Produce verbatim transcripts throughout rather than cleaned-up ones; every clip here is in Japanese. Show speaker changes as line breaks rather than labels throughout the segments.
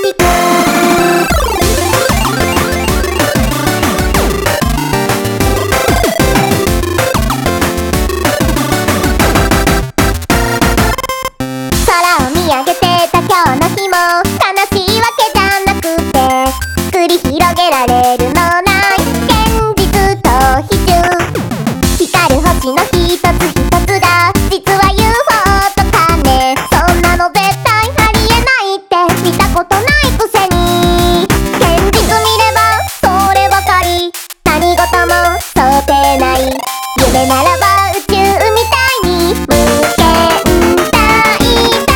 ティック。空を見上げてた今日の日も悲しいわけじゃなくて、繰り広げられるのない現実と比重。光る星の一つ一つが実は ユーフォー とかね。そんなの絶対ありえないって見たことないくせに、現実見ればそればかり、何事も想定内。夢ならば宇宙みたいに無限大だ。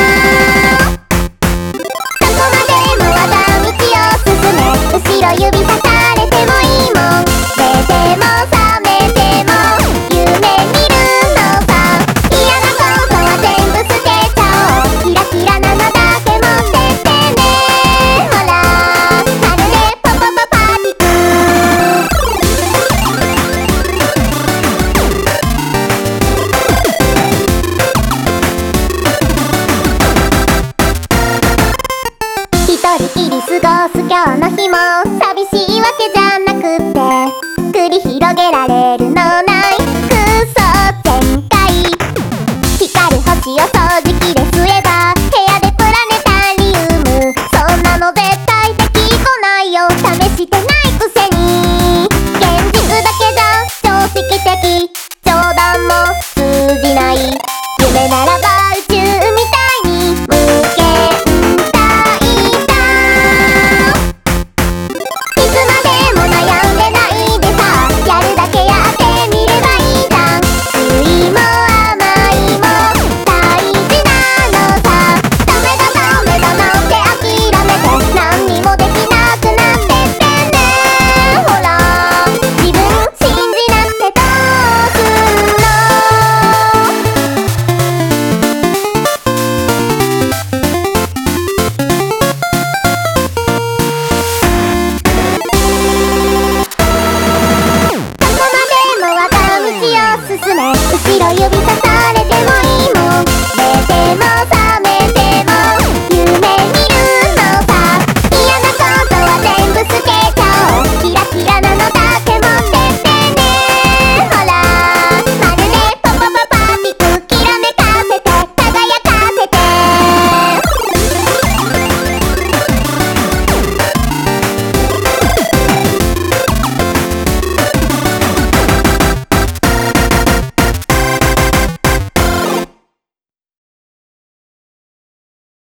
どこまでも我が道を進め、後ろ指さされてもいいもん。寝ても覚めても夢見るのさ。嫌なことは全部捨てちゃおう。キラキラなのだけ持ってってね。ほらあれね、パパパパーティック。一人きり過ごす今日の日も